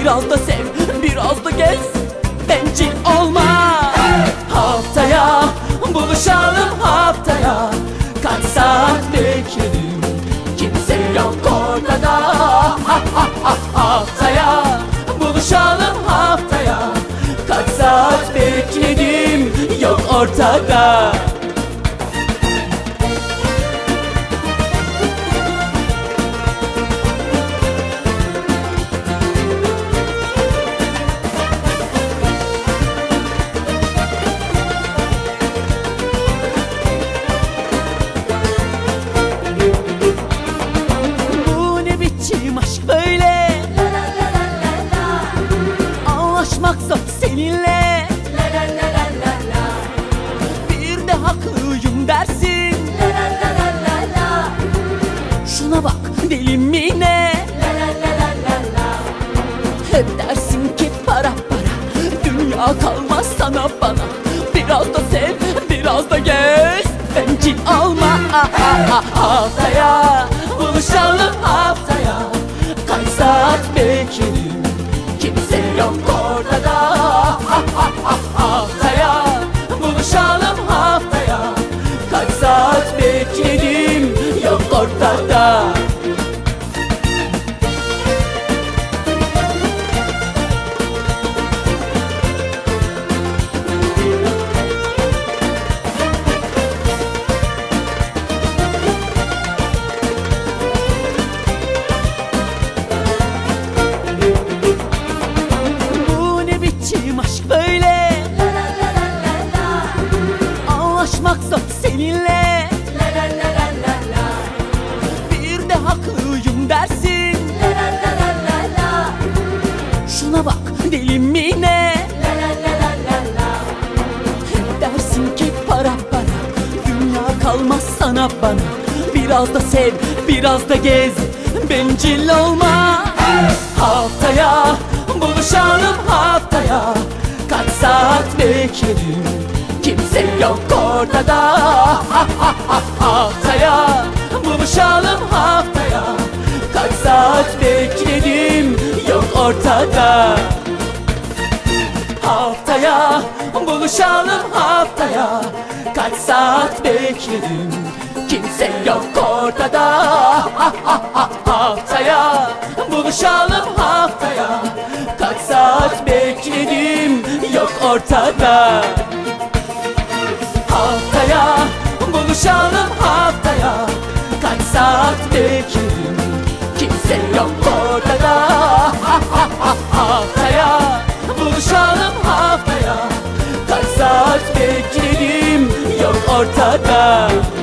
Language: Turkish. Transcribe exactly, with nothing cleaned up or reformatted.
biraz da sev, biraz da gez, bencil olma. Haftaya buluşalım, haftaya kaç saat bekledim, kimse yok ortada. Haftaya buluşalım, haftaya kaç saat bekledim, yok ortada. Aşk böyle, la la la la la. Anlaşmak zor seninle, la la la la la la. Bir de haklıyım dersin, la la la la la la. Şuna bak deli mi ne, la la la la la la. Hep dersin ki para para, dünya kalmaz sana bana. Biraz da sev, biraz da gez, bencil olma. Haftaya buluşalım, haftaya kaç saat bekledim, kimse yok ortada. Haftaya buluşalım, haftaya kaç saat bekledim, yok ortada. Aşk böyle, la la la la la. Anlaşmak zor seninle, la la la la la la. Bir de haklıyım dersin, la la la la la la. Şuna bak deli mi ne, la la la la la la. Hep dersin ki para para, dünya kalmaz sana bana. Biraz da sev, biraz da gez, bencil olma. Haftaya buluşalım, haftaya kaç saat bekledim, kimse yok ortada. Haftaya buluşalım, haftaya kaç saat bekledim, yok ortada. Haftaya buluşalım, haftaya kaç saat bekledim, kimse yok ortada. Haftaya buluşalım, haftaya kaç saat bekledim, yok ortada. Haftaya buluşalım, haftaya kaç saat bekledim, kimse yok ortada. Haftaya buluşalım, haftaya kaç saat bekledim, yok ortada.